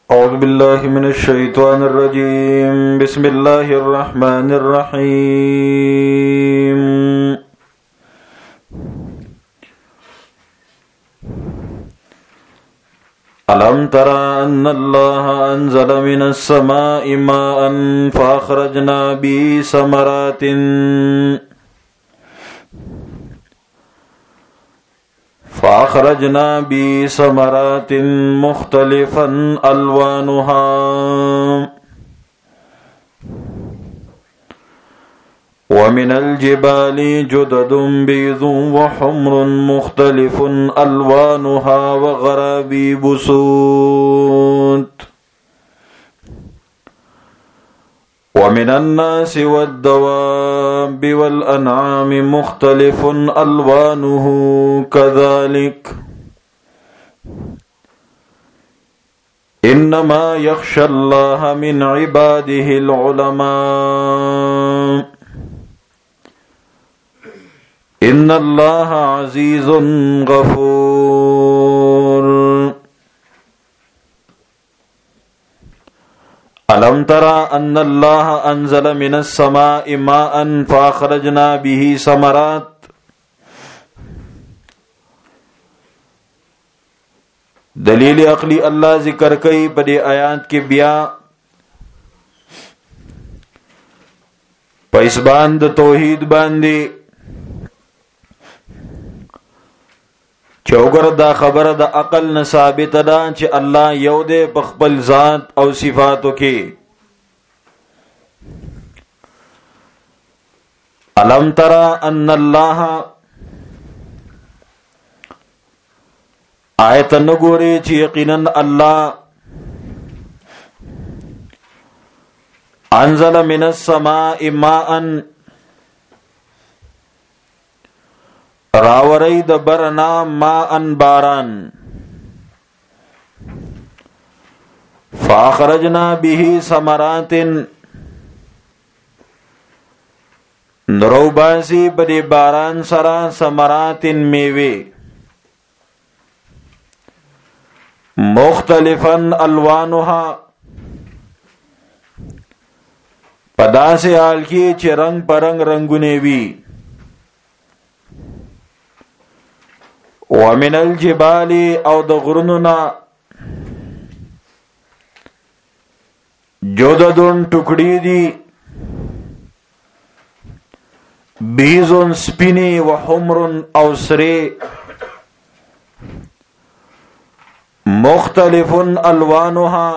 أعوذ بالله من الشيطان الرجيم. بسم الله الرحمن الرحيم. ألم تر أن الله أنزل من السماء ماء فأخرجنا به ثمرات مختلفا ألوانها ومن الجبال جدد بيض وحمر مختلف ألوانها وغرابيب سود ومن الناس والدواب والأنعام مختلف ألوانه كذلك إنما يخشى الله من عباده العلماء إن الله عزيز غفور. ألم ترى أن الله أنزل من السماء ماء فأخرجنا به ثمرات. دلیل عقلی اللہ ذکر کئی بڑے آیات کے بیا پیسباند توحید باندے چوگر دا خبر دا عقل نہ ثابت دا چھ اللہ یو دے بخبل ذات او صفاتو کے. علم ترى ان اللہ آیت نگورے چھ یقیناً اللہ انزل من السماء ماء راوری د برنا ماء باران فاخرجنا به ثمرات نروباسی بدی باران سرا ثمرات میوے مختلفا الوانها پدا سے حال کی چھ رنگ پرنگ رنگونے وی. ومن الجبال او د غرننا جوددن ٹکڑی دی بیزن سپینی و حمرن او سرے مختلف الوانها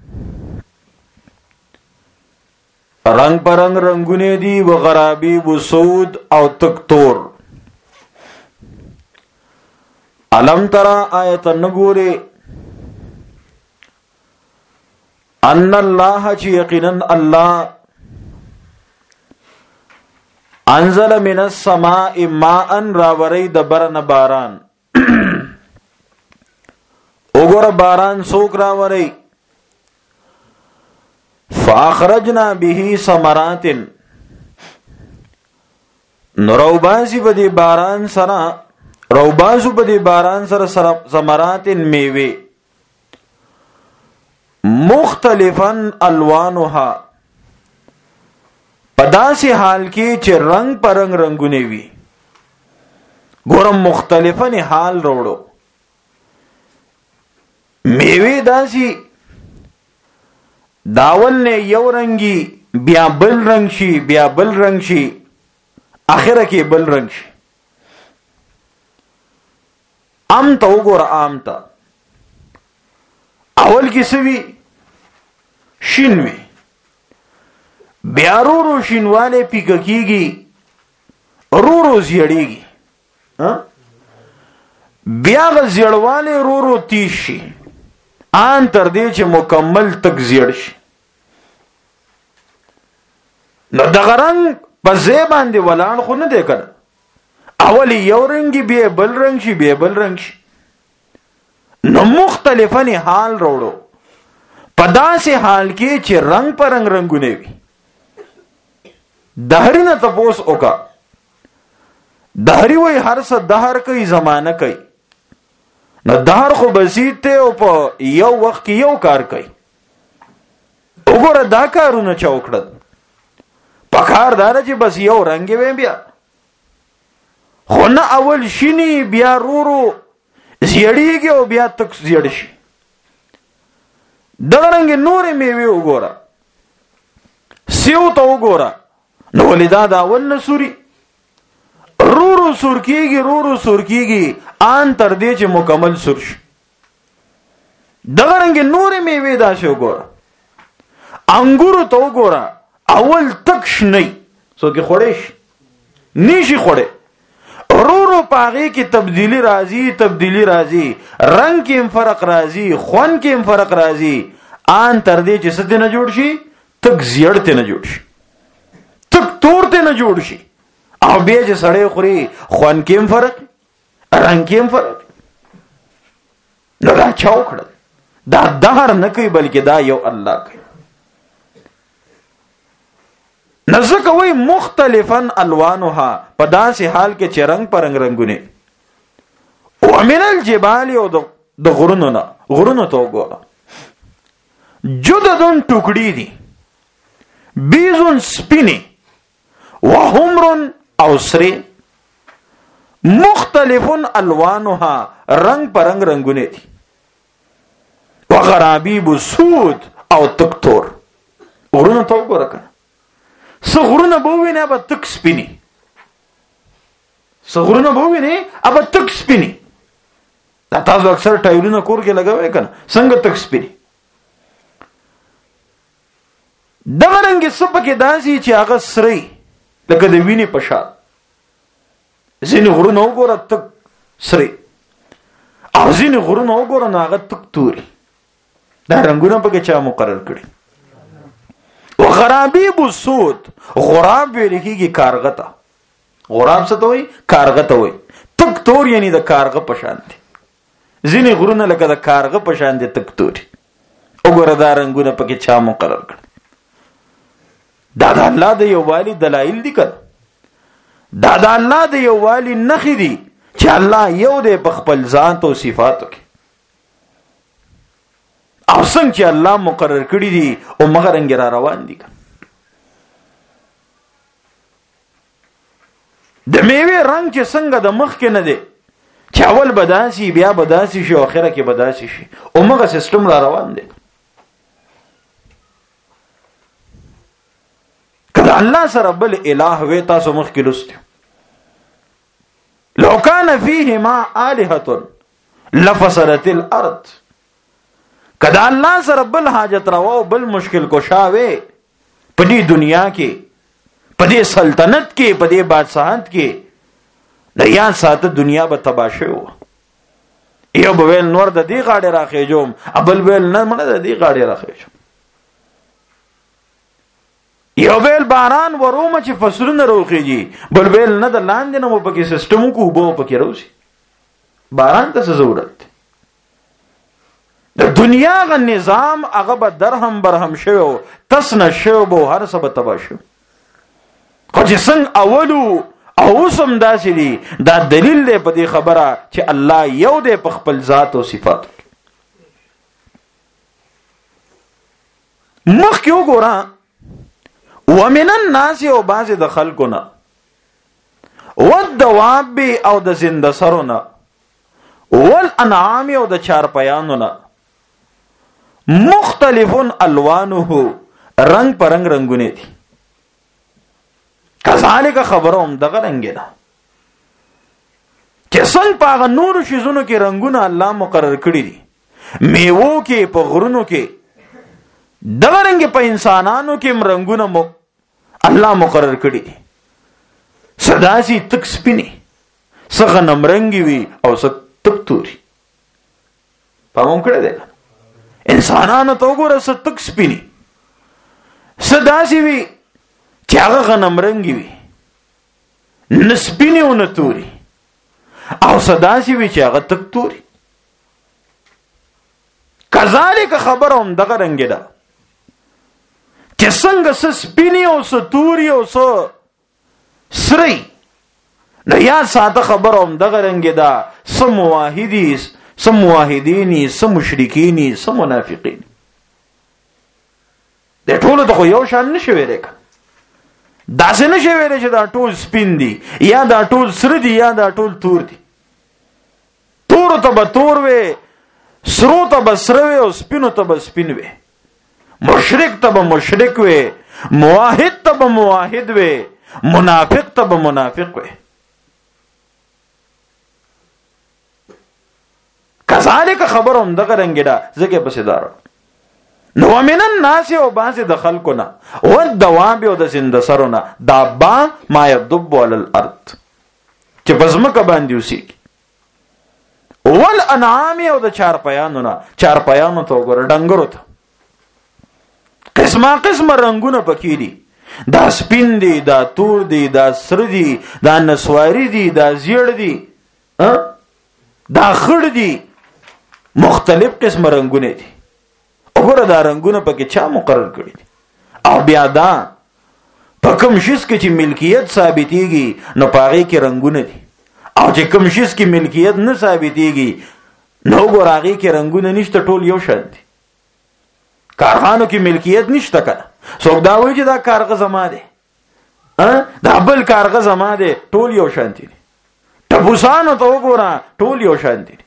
رنگ پرنگ رنگونے دی و غرابیب سود او تکتور. علم ترى آیت نگورے ان اللہ چی یقیناً اللہ انزل من السماء ماء راوری دبرن باران. اگر باران سوک راوری فاخرجنا به ثمرات نروباسی بدی باران سرا روباسو بدی باران سر ثمرات میوے مختلفا الوانها پدا سے حال کی چھ رنگ پرنگ رنگونے وی. گورم مختلفا حال روڑو میوے داسی داول نے یو رنگی بیا بل رنگ شی بیا بل رنگ شی آخرہ کی بل رنگ شی. ام تا وګوره ام تا اول کې سوي شینوي بیا رو شینواله پیک کیږي رو زیړیږي بیا زیړواله رو تیز شي ان تر دې چې مکمل تک زیړ شي. نو دغه رنگ په ځای باندې ولاړ خو نه دی کړ. اولی یو رنگی بیا بل رنگ شي بیا بل رنگ شي. نو مختلفن حال روڑو پدا سے حال کی چھ رنگ پر رنگ رنگونے وی. دہری نہ تپوس اوکا دہری وی ہر سا دہر کئی زمانہ کئی نہ دہر خو بسیط تے او پا یو وقت کی یو کار کئی وګوره دا کارونه چا وکړل پکار دار چې بس یو رنگ وې بیا خو نه اول شینی بیا رورو زیړیږي او بیا تک زیړ شي دغه رنګ نورې میوې وګوره سیو ته وګوره نو ولې دا اول نه سوري رورو سور کیږي آن تر دې چې مکمل سور شي دغه رنګ نورې میوې داسې وګوره انګورو ته وګوره اول تک شنی څوک خوړې شي نشي خوړې رورو پاغي کې تبدیلی راځي رنگ کې فرق راځي خوان کې فرق راځي آن تر دې چې څه نه جوړ شي تک زیړ ته نه جوړ شي تک تور ته نه جوړ شي او بیا چې سړی خوري خوان کې فرق رنگ کې فرق نو دا چا وکړل دا دهر نه کوي بلکې دا یو الله کوي نزدک وی مختلفا الوانها په داسې حال کې چې رنگ پر رنگونه ومن الجبال او د غرونو ته وګوره جددن ټوکړي دي بیزون سپینی وحمرن او سری مختلفن الوانها رنگ پر رنگونه دي وغرابیب سود او تکتور غرونو ته وګوره کنه سغرونه بووینه ابا تک سپینی ابا تک سپینی دا تاسو اکثر ټایرونه کور کې لګوي کنه څنګه تک سپینی دغه رنګ سپکه داسي چې هغه سری لکه د ویني په شان ځینې غرونه وګوره تک سری او ځینې غرونه وګوره نو هغه تک توري دا رنگونه په کې چا مقرر کړی وغرابیب السود غراب ویل کېږي کارغه ته غراب څه ته وایي کارغه ته وایي تک تور یعنی د کارغه په شان دي ځینې غرونه لکه د کارغه په شان دي تک توري وګوره دا رنګونه په کې چا مقرر کړل دا د الله د یووالي دلایل دي کړه دا د الله د یووالي نښې دي چې الله یو دی په خپل ذات او صفاتو کې او څنګه چې الله مقرر کړی دي او مغرنګ را روان دي د میوه رنگ چې څنګه د مخ کې نه دی چې اول بداسي بیا بداسي شي او اخره کې بداسي شي او مغه سیستم را روان دی کله الله سره بل الہ وې تاسو مخ کې لسته لو کان فیهما الہۃ لفسدت الارض کدا الله سره بل حاجت روا بل مشکل کوشاوي په دې دنیا کې په دې سلطنت کې په دې بادشاہت کې د یا ساته دنیا به تباشه و یو بل نور د دې غاړه راخېجوم ابل بل نه مړه د دې غاړه راخېجوم یو بل باران ورومه چې فصلونه روخېږي بل بل نه د لاندې نه مو پکې سیستم کو وبو پکې روزي باران ته ضرورت د دنیا غ نظام هغه به درهم برهم شوی تسنه شوی به هر څه به تبا شو خو چې څنګه اولو او اوسم داسې دي دا دلیل دی په دې خبره چې الله یو دی په خپل ذات او صفات مخکې وګوره ومن الناس او بعض د خلقنا والدواب او د زنده سرونه والانعام او د چارپیانونه مختلف الوانه رنگ پر رنگونه دي کذالک خبروم دغه رنگ ده چې څنګه په نور شیزونو کې رنگونه الله مقرر کړی دي میوو کې په غرونو کې دغه رنگ په انسانانو کې رنگونه الله مقرر کړی دي صداسي تک سپینی څنګه نمرنګي وي او څنګه تک توري پاموم کړی دی انسانانو ته وګوره څه تک سپینی صداسي وي چې هغه غنمرنګي وي نسپینی او نتوري او صداسي وي چې هغه تک توري کذالک خبرهم دغه رنگ ده چې څنګه سپینی او ستوري او سری نو یا ساده خبرهم دغه رنگ ده سم موحدینی سم مشرکینی سم منافقین د ټولو ته یو شان نشي ویلې کا داسې نشي ویلې چې دا ټول سپین دي یا دا ټول سره دي یا دا ټول تور دي. تور ته به تور وي، سرو ته به سره وي او سپینو ته به سپین وي. مشرک ته به مشرک وي، موحد ته به موحد وي، منافق ته به منافق وي. کذالک خبر هم دغه رنګ ده زکه پسې دار نو ومن الناس او بعض د خلقنا والدواب او د زنده سرونه دابا ما يدب على الارض چې پزمکه باندې وسی والانعام او د چار پیانونه چار پیانو ته وګور ډنګرو ته قسمه قسمه رنگونه پکې دي، دا سپین دي، دا تور دي، دا سر دي، دا نسواری دي، دا زیړ دي، دا خړ دي، مختلف قسم رنگونه دي. وګوره دا رنگونه پکې چا مقرر کړی دي او بیا دا په کوم شیز کې چې ملکیت ثابتېږي نو پاغې کې رنگونه دي او چې کوم شیز کې ملکیت نه ثابتېږي نو وګوره هغې کې رنگونه نشته، ټول یو شان دي. کارخانو کې ملکیت نشته کنه، څوک دا وایي چې دا کارغه زما دی، دا بل کارغه زما دی، ټول یو شان دي. ټپوسانو ته وګوره ټول یو شان دي.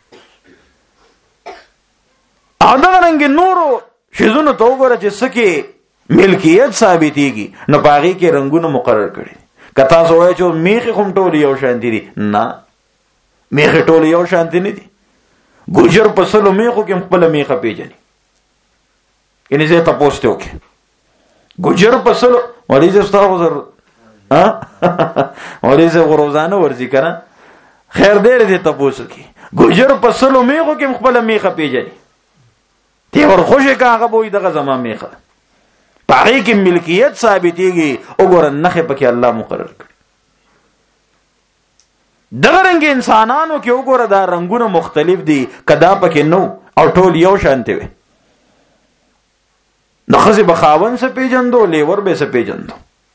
او دغه رنګ نورو شیزونو ته وګوره چې سکه ملکیت ثابتېږي نو پاغي کې رنگونه مقرر کړي. کتا سوای چې میخي کوم ټول یو شان دي نه، میخي ټول یو شان دي نه دي. ګوجر په سلو میخو کې خپل میخه پیژني، یعنی زه تاسو ته وکي ګوجر په سلو وړي زه ستاسو ضرورت وړي زه روزانه ورزي کنه خیر دې تاسو کې ګوجر په سلو میخو کې خپل میخه پیژني. تی ورخوشه که هغه بوی دغه زما میخه پاغی کې ملکیت ثابتېږي. وګوره نخې پکې الله مقرر کړي. دغه رنګ انسانانو کې وګوره دا رنگونه مختلف دي، کدا پکې نو او ټول یو شانته وي. نو خزي بخاون څه پیجندو، لیور به څه پیجندو،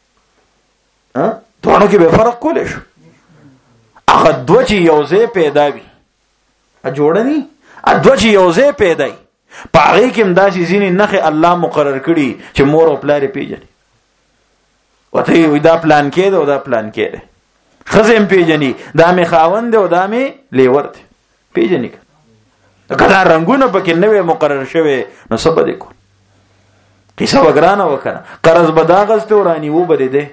دوانو کې به فرق کولې شو. هغه دوه چې یو ځای پیدا وي جوړني، دوه چې یو ځای پیدا وي پاغی کې مداسي ځینې نخې الله مقرر کړي چې مور او پلار پیژني. وته وي دا پلان کې ده او دا پلان کې ده، خزم پیژني دا مې خاوند او دا مې لیور دی پیژني. کله رنگونه پکې نوې مقرر شوه نو سبا دې کو قصه وګرانه وکړه قرض بداغسته ورانی و بده ده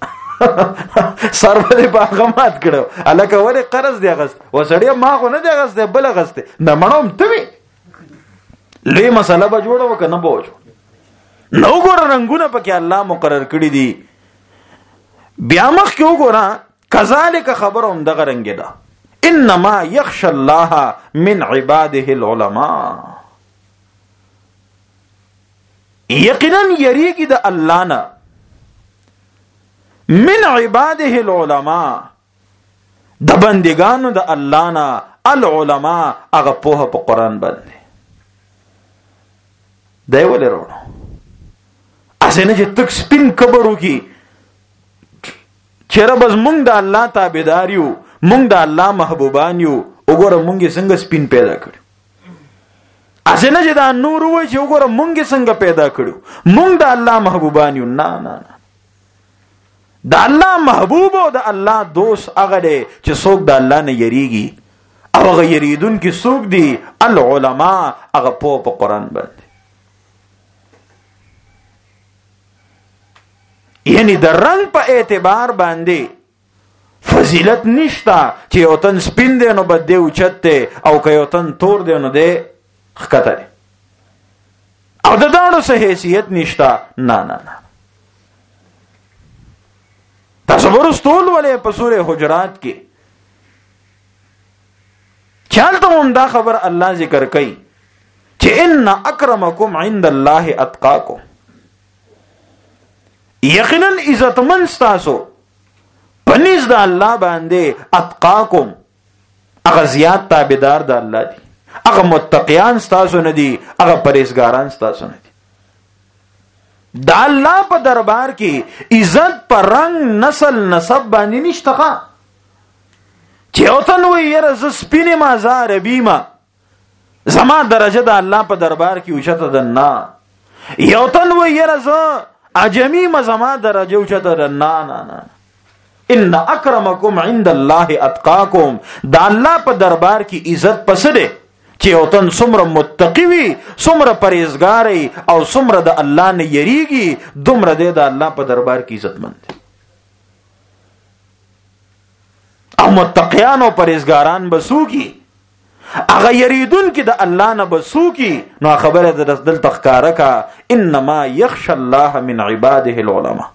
سر په باغمات کړو الکه وره قرض دی غست وسړی ما خو نه دی غست بل غست نه مړوم ته لوی مسله به جوړه وکنه بوج نو ګور رنگونه پکې الله مقرر کړی دي. بیا مخ کې وګوره کذالک خبرهم دغه رنگ ده انما یخشى الله من عباده العلماء، یقینا یریږي د الله نه من عباده العلماء د بندگانو د الله نه العلماء هغه په قرآن باندې دی ولې وروړو اسنه چې تک سپین کبرو کی چیرې بس مونږ د الله تابعدار یو، مونږ د الله محبوبان یو. وګوره مونږ څنګه سپین پیدا کړو، اسنه چې دا نور وای چې وګوره مونږ څنګه پیدا کړو، مونږ د الله محبوبان یو. نه نه نه، د الله محبوب او د الله دوست هغه دی چې څوک د الله نه یریږي او هغه یریدون کې څوک دی العلماء هغه په قرآن باندې. یعنی د رنگ په اعتبار باندې فضیلت نشتا چې یو تن سپین دی نو بد دی اوچت دی او که یو تن تور دی نو دی ښکته دی او د داړو څه حیثیت نشتا. نه نه نه، تاسو ورستول ولې په سورې حجرات کې چالته هم دا خبر الله ذکر کوي چې ان اکرمکم عند الله اتقاکم، یقینا عزتمن ستاسو پنځ د الله باندې اتقاکم هغه زیات تابعدار د الله دي، هغه متقیان ستاسو نه دي، هغه پرهیزګاران ستاسو نه دي. د الله په دربار کې عزت پر رنگ نسل نسب باندې نشته چې اوتن وي یره ز سپینه ما زار بیما زما درجه د الله په دربار کې اوچته ده. نه، یو تن وی یره زه عجمی مزما درجه اوچته. نه ان اکرمکم عند الله اتقاکم. دا الله په دربار کې عزت پس ده چې یو تن څومره متقی وي، څومره پرهیزګار او څومره د الله نه یریږي، دومره دی د الله په دربار کې عزتمند دی. او متقیان او پرهیزګاران بسوږي، هغه یریدون کې د الله نه بسوږي. نو خبره د دل تخکاره کا انما یخشى الله من عباده العلماء.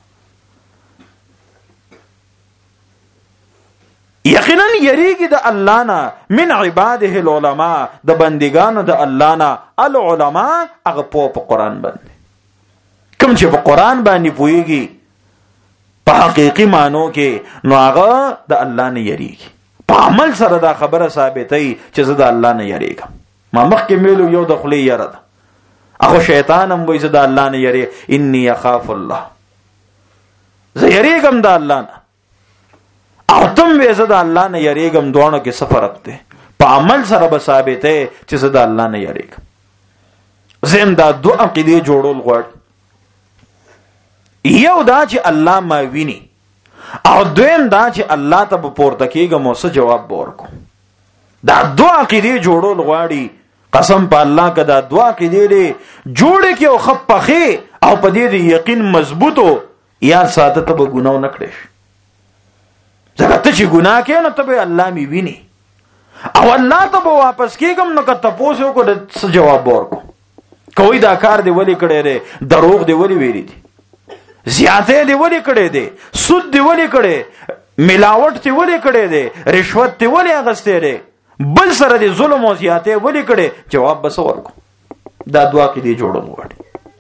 یقینا یریږي د الله نه من عباده العلماء، د بندگانو د الله نه العلماء، هغه په قرآن باندې کوم چې په قرآن باندې پوهیږي په حقیقي معنو کې، نو هغه د الله نه یریږي. په عمل سره دا خبره ثابتوي چې زه د الله نه یریږم. ما مخکې ویلو یو د خولې یره ده، اخو شیطان هم وایي زه د الله نه یری، انی اخاف الله، زه یریږم د الله نه، او تم وې زه د الله نه یریږم. دوانو کې څه فرق دی؟ په عمل سره به ثابته چې زه د الله نه یریږم. زم دا دو عقیدې جوړول غواړي. یو دا چې الله ما ویني، او دویم دا چې الله ته پورته کېږم او څه جواب ورکوم. دا دو عقیدې جوړول غواړي. قسم په الله که دا دو عقیدې دې جوړې کې او خپخې او په دې یقین مضبوطو، یا ساده ته به ګناه نه کړې. ځکه ته چې ګناه کوې نو ته به الله مې ویني، او الله ته به واپس کېږم. نو که تپوس وکړو څه جواب ورکوم؟ کوئی دا کار دې ولې کړی دی؟ دروغ دې ولې ویلي دي؟ زیاته دی ولې کړي دي؟ سود دی ولې کړي؟ ملاوت دی ولې کړي دي؟ رشوت دی ولې اغسته دي؟ بل سره دی ظلم او زیاته ولې کړي؟ جواب بس ورکو. دا دعا کې دی جوړو وړي.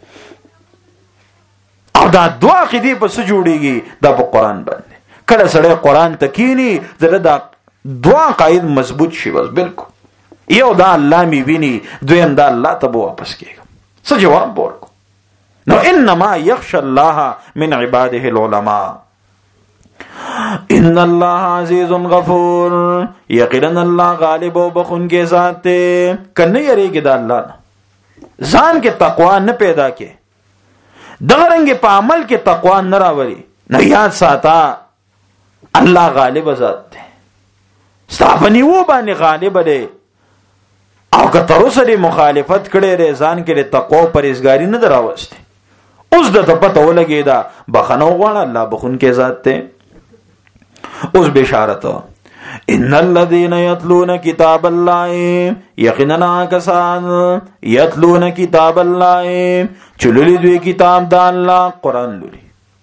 او دا دعا کې دی پس جوړيږي دا په قران باندې. کله سره قران تکینی زړه دا دعا قائد مضبوط شي. بس بالکل یو دا الله می ویني، دویم دا الله ته واپس کېږي. څه جواب ورکو؟ نو انما یخشى الله من عباده العلماء ان الله عزیز غفور. یقینا الله غالب او بخون کې ذات دی. کنه یریږي د الله نه، ځان کې تقوا نه پیدا کې، دغه رنګ په عمل کې تقوا نه راوړي. نه یاد ساته الله غالب ذات دی، ستاپنی و باندې غالب دی. او که تر اوسه دی مخالفت کړي ری، ځان کې تقوا او پرهیزګاری نه دراوسته، اوس د پته ولګی دا بخنو غواړه الله بخون کې ذات ته. اوس بشارت ان الذين يتلون كتاب الله، یقینا کسان یتلون کتاب الله چلولي دوی کتاب د الله قران لولي.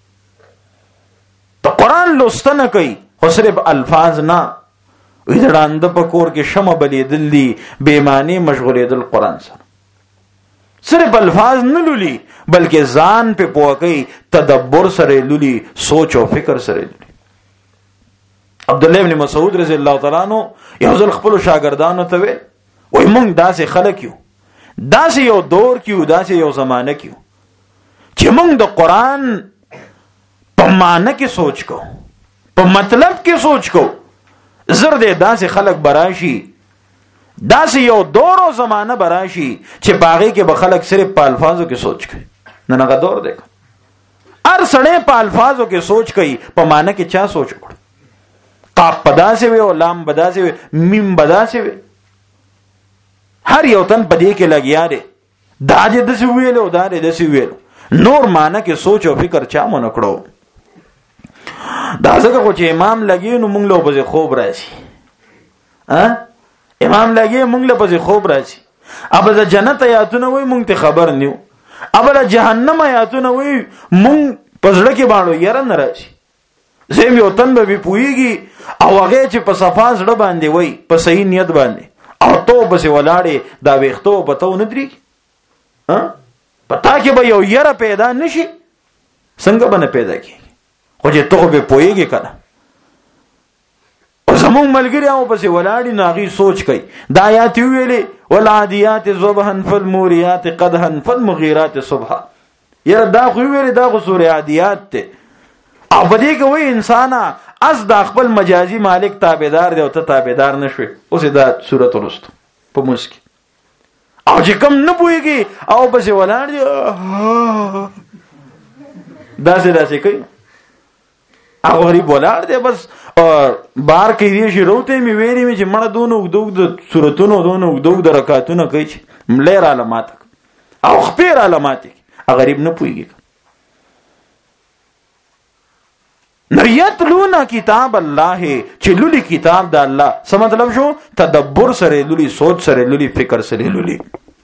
ته قران لوستنه کوي خو صرف الفاظ نه، ویدراند په کور کې شمه بلیدل دي، بے معنی مشغولېدل قران سره. صرف الفاظ نه لولي بلکې ځان په پوهه تدبر سره لولي، سوچ او فکر سره لولي. عبد الله ابن مسعود رضی الله تعالی عنہ یو ځل خپل شاګردانو ته وای موږ داسې خلک یو، داسې یو دور کیو، داسې یو زمانه کیو چې موږ د قران په معنی کې سوچ کو، په مطلب کې سوچ کو. زر دې داسې خلک براشي، داسې یو دور او زمانه براشي چې باغې کې به خلک صرف په الفاظو کې سوچ کوي. نه هغه دور دی هر سړی په الفاظو کې سوچ کوي، په معنی کې چا سوچ وکړي؟ قاف بداسې وي او لام بداسې وي، میم بداسې وي، هر یو تن په دې کې لګیا دی. دا دې داسې ویلو، دا دې داسې ویلو، نور معنی کې سوچ او فکر چا مونږ کړو. دا ځکه خو چې امام لګي نو موږ له په خوب راځي. امام لګي موږ له په خوب راځي. اب د جنت آیاتونه وای موږ ته خبر نیو، اب د جهنم آیاتونه وای موږ پزړه کې باندې یاره ناراضي. زم یو تن به پويږي او هغه چې په صفا زړه باندې وای په صحیح نیت باندې او تو بس ولاړې دا وختو پتو نه دري. پتا کې به یو یاره پیدا نشي، څنګه باندې پیدا کی؟ خو چې ته به پويږي کنه. او زمون ملګری او پسې ولاړی ناغي سوچ کوي. دا آیات ویلې ولعادیات ذبحا فالموریات قدحا فالمغیرات صبحا. یاره دا خو ویلې دا خو سورې عادیات ته. او بده کوي انسان از د خپل مجازي مالک تابعدار دی او ته تابعدار نشوي. اوس دا سورۃ الرست په مسکی او چې کم نه پوهیږي او بس ولاړ دی داسې کوي او غریب ولاړ دی بس بار کې دی شي روته می ویری می چې مړه دونه وګدوګ د صورتونو دونه وګدوګ د رکعاتونو کوي چې ملیر علامات او خپیر علامات غریب نه پوهیږي نریتلون کتاب الله چې لولي کتاب د الله څه مطلب شو تدبر سره لولي سوچ سره لولي فکر سره لولي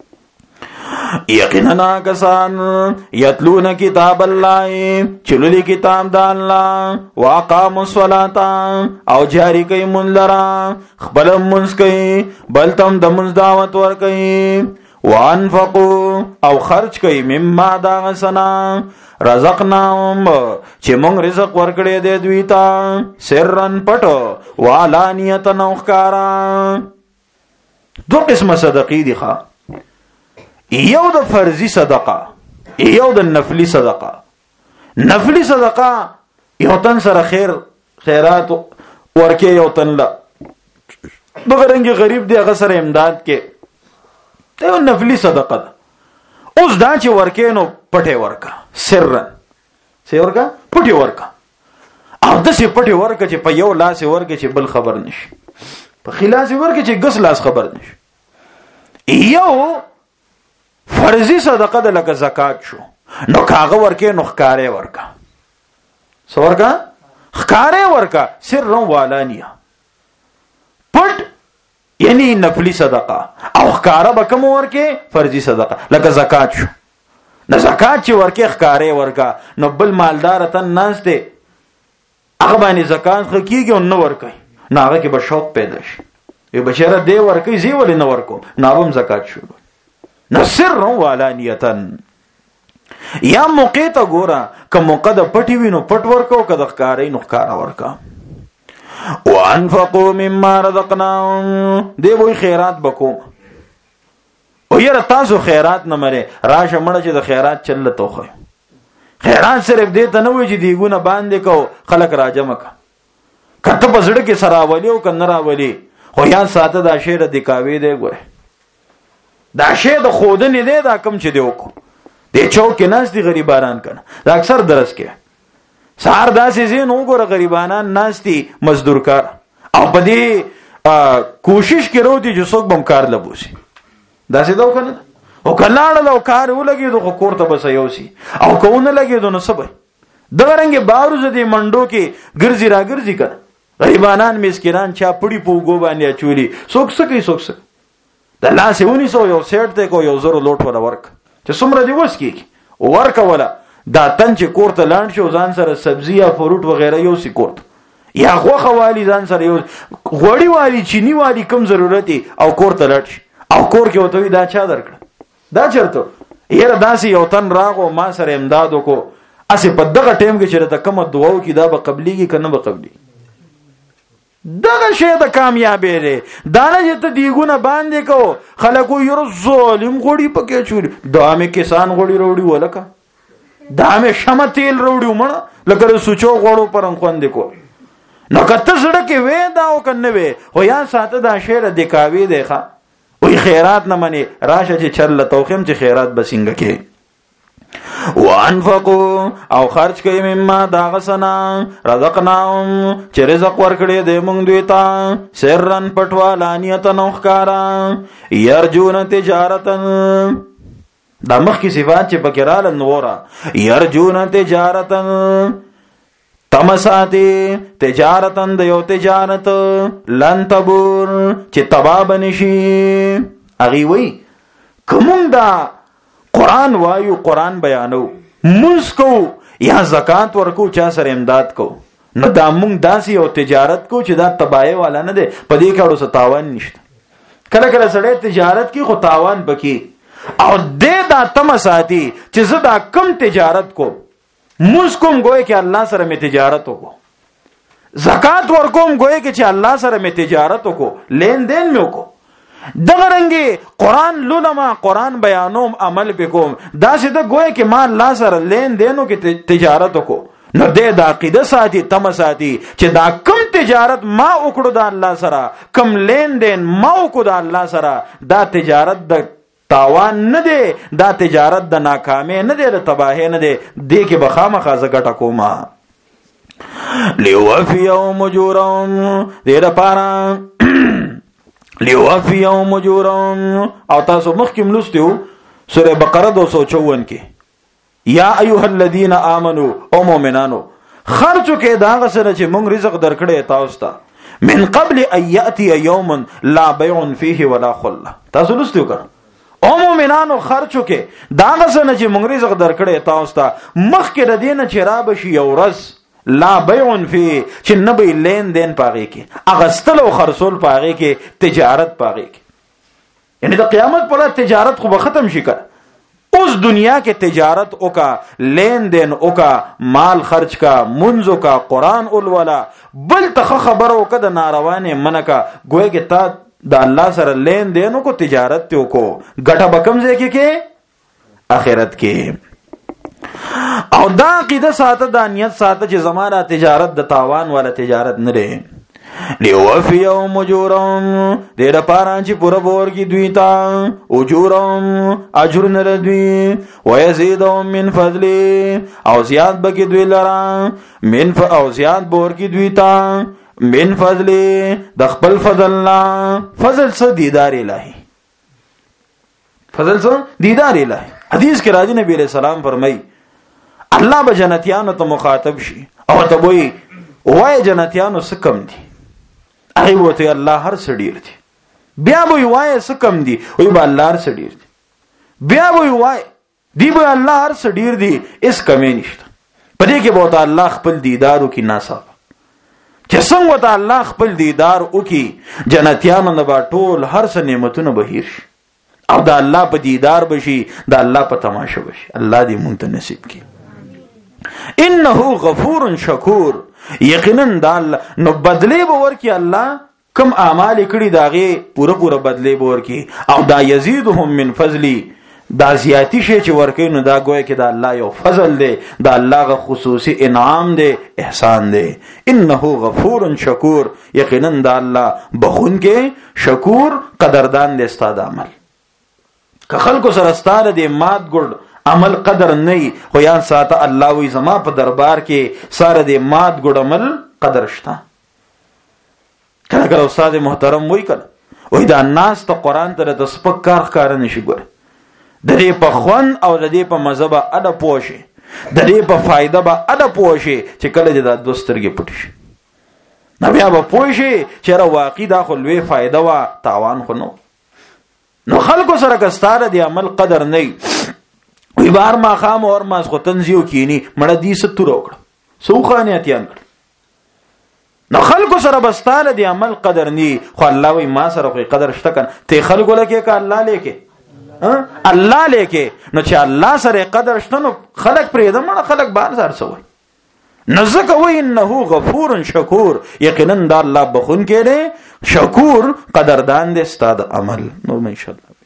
یقینا کسان یتلون کتاب الله چې لولي کتاب د الله واقاموا الصلاه او جاری کوي مونږ لرا خپل مونږ کوي بل تم د مونږ دعوت ور کوي وانفقوا او خرج کوي مما دا غسنا رزقناهم چې مونږ رزق ورکړې دې دوی ته سرن پټو والانیت نوخکارا دو قسمه صدقې دي ښا یو د فرضي صدقه یو د نفلي صدقه نفلي صدقه یو تن سره خیرات ورکې یو تن لا دغه رنګ غریب دی هغه سره امداد کې ته نفلي صدقه ده اوس دا چې ورکې نو پټه ورکا سرن سی ورکا پټه ورکا او د سی پټه ورکا چې په یو لاس ورکې چې بل خبر نشي په خلاص ورکې چې ګس لاس خبر نشي یو فرضی صدقه د لکه زکات شو نو کاغه ورکې نو خکارې ورکا سو ورکا خکارې ورکا سر والانیه پټ یعنی نفلی صدقه او خکاره به کوم ورکې فرضی صدقه لکه زکات شو نه زکات چې ورکې خکارې ورکا نو بل مالدار تن ناشته هغه باندې زکات خکېږي او نو ورکې نو هغه کې به شوق پیدا شي یو بشره دی ورکې زی ولې نو ورکو نو هم زکات شو نو سر والانیتن یا موقع ته ګوره که موقع د پټي وینو پټ ورکو که د خکارې نو خکاره ورکا وانفقوا مما رزقناهم دی وای خیرات بکوم او یره تاسو خیرات نه مره راشه مړه چې د خیرات چل توخه خیرات صرف دې ته نه وای چې دیګونه باندې کو خلک راجمه کا کته په زړه کې سراولي او کنه راولي خو یا ساته دا شعر د کاوي دی ګوره دا شعر د خودنې دی دا کم چې دی وکړو د چوک ناس دي غریبانان کنه دا اکثر درس کې سار داسې زین وګوره غریبانان ناشتي مزدور کار او په دې کوشش کې وروتي چې څوک بم کار لبوسي داسې دا وکنه او کلاړ له کار ولګي دغه کوړه بس یوسي او کوونه لګي دونه سبه د ورنګ باروز دې منډو کې ګرځي را ګرځي کړه غریبانان مسکینان چا پړي پوغو باندې چولي څوک سکی څوک سک د لاسه ونی سو یو سیټ ته کو یو زرو لوټ ولا ورک چې څومره دی وس کی ورک ولا دا تن چې کوړه لاند شو ځان سره سبزی یا فروټ وغیرہ یو سی کوړه یا غوخه والی ځان سره یو غوړی والی چینی والی کم ضرورت او کوړه لاند شي او کور کې وته دا چا درکړه دا چرته یره داسې یو تن راغو ما سره امداد وکړو اسه په دغه ټیم کې چې ته کوم دعاو کې دا به قبليږي کنه به قبلي دغه شی د کامیابی دی دا نه چې ته دیګونه باندې کو خلکو یو ظالم غوړي پکې چولي دا مې کسان غوړي وروړي ولکه دا مې شمه تیل وروړي مړه لکه سوچو غوړو پرن خوندې کو نو کته زړه کې وې دا او کنه وې هو یا ساته دا شی د کاوي دی ښا وی خیرات نه منی راشه چې چل توخم چې خیرات بسنګ کې وانفقوا او خرج کوي مما داغسنا رزقناهم چې رزق ورکړي دې مونږ دوی ته سرن پټوالانیت نوخکارا يرجون تجارتن دا مخ کی صفات چې پکرال نورا يرجون تجارتن تمساتی تجارتن د یو تجارت لن تبور چې تبا بنشي اغي وی کوم دا قران وایو قران بیانو مسکو یا زکات ورکو چا سره امداد کو نو دا مونږ داسي او تجارت کو چې دا تباہی والا نه ده پدې کړو ستاوان نشته کله کله سړی تجارت کې خو تاوان بکی او دې دا تمساتی چې زدا کم تجارت کو مسکم گوئے کہ اللہ سره میں تجارت کو زکات ورکوم گوئے کہ اللہ سره میں تجارت کو لین دین میں کو دغرنگی قرآن لولما قرآن بیانوم عمل بکوم دا سیدہ گوئے کہ ما اللہ سره لین دینو کی تجارت کو نو دے دا عقیده ساتي تم ساتي چې دا کم تجارت ما وکړو دا الله سره کم لین دین ما وکړو دا الله سره دا تجارت د تاوان نه دی، دا تجارت د ناکامۍ نه دی، د تباهۍ نه دی، دې کې به خامخا زه ګټه کومه. لیوفیهم اجورهم، دې لپاره لیوفیهم اجورهم. او تاسو مخکې لوستو سوره بقره 254 کې یا ایها الذین آمنو، او مؤمنانو خرچو کې دا غسنه چې موږ رزق درکړې تاسو ته، من قبل ان یاتی یوم لا بیع فیه ولا خله. تاسو لوستو کړه او مؤمنانو خرچو کې دا غسنه چې موږ رزق درکړې تاسو ته، مخکې د دینه چې را بشي یو ورځ لا بیع فیه چې نه به لین دین پاغي کې، اغستل او خرصول پاغي کې، تجارت پاغي کې. یعنی د قیامت پر تجارت خو به ختم شي کړه. اوس دنیا کې تجارت اوکا، لین دین اوکا، مال خرچ کا، منځو کا، قرآن اولولا، بل ته خبر اوکا د ناروانه منکا، گویا کې تا د الله سره لین دین کو، تجارت ته کو، ګټه بکم ځای کې آخرت کې. او دا عقیده ساته، دا نیت ساته چې زماره تجارت د تاوان والا تجارت نه لري. لیوفیهم اجورهم، دې لپاره چې پوره بور کی دوی ته، اجورهم اجر نه دوی، ويزيدهم من فضله، او زیات بکی دوی لرا، او زیات بور کی دوی ته، من فضله د خپل فضل الله. فضل څه؟ دیدار الهی. فضل څه؟ دیدار الهی. حدیث کې راځي نبی علیہ السلام فرمایي الله به جنتیانو ته مخاطب شي او ته وای جنتیانو څه کم دي؟ هغه وته الله هر څه ډیر دي. بیا به وای څه کم دي؟ وای به الله هر څه ډیر دي. بیا به وای دی به الله هر څه ډیر دي، اس کمې نشته. پدې کې به الله خپل دیدارو کې ناصاب چې څنګه ته الله خپل دیدار وکي، جنتیانو نه با ټول هر څه نعمتونه بهیر شي او د الله په دیدار بشي، د الله په تماشا بشي. الله دې مونږ ته نصیب کړي. انه غفور شکور، یقینا دا نو بدلی به ورکی الله کم اعمال کړي داغه پوره بدلی به ورکی. او دا یزيدهم من فضلی، دا زیاتی شي چې ورکی نو دا گویا کې دا الله یو فضل دی، دا الله غ خصوصي انعام دی، احسان دی. انه غفور شکور، یقینا دا الله بخون کې شکور قدردان دی استاد عمل. که خلکو سره ستاره دی مات ګړ عمل قدر نه، خو یا ساته الله وی زما په دربار کې ساره دی مات ګړ عمل قدر شته. کله کله استاد محترم وی کړه وی دا ناس ته قران ته د سپک کار نشي ګور، د دې په خوان او د دې په مذهب اډه پوښي، د دې په فائدہ به اډه پوښي چې کله د دوسترګي پټ شي. نو بیا به پوښي چې را واقع دا خو لوی فائدہ وا، تاوان خو نو. نو خلکو سره کستاره دی عمل قدر نه وی بار ما خام اور ما خو تنزیو کینی مړه دې ستور وکړه سو خانیاتیان کړ. نو خلکو سره بستاله دی عمل قدر نی، خو الله وی ما سره خو قدر شته کنه. ته خلکو لکه ک الله لیکه الله لیکه، نو چې الله سره قدر شته نو خلک پرې د مړه خلک بار سره سوي. نزک وی انه غفور شکور، یقینا د الله بخون کړي، شکور قدردان دې ستاد عمل. نو ان شاء الله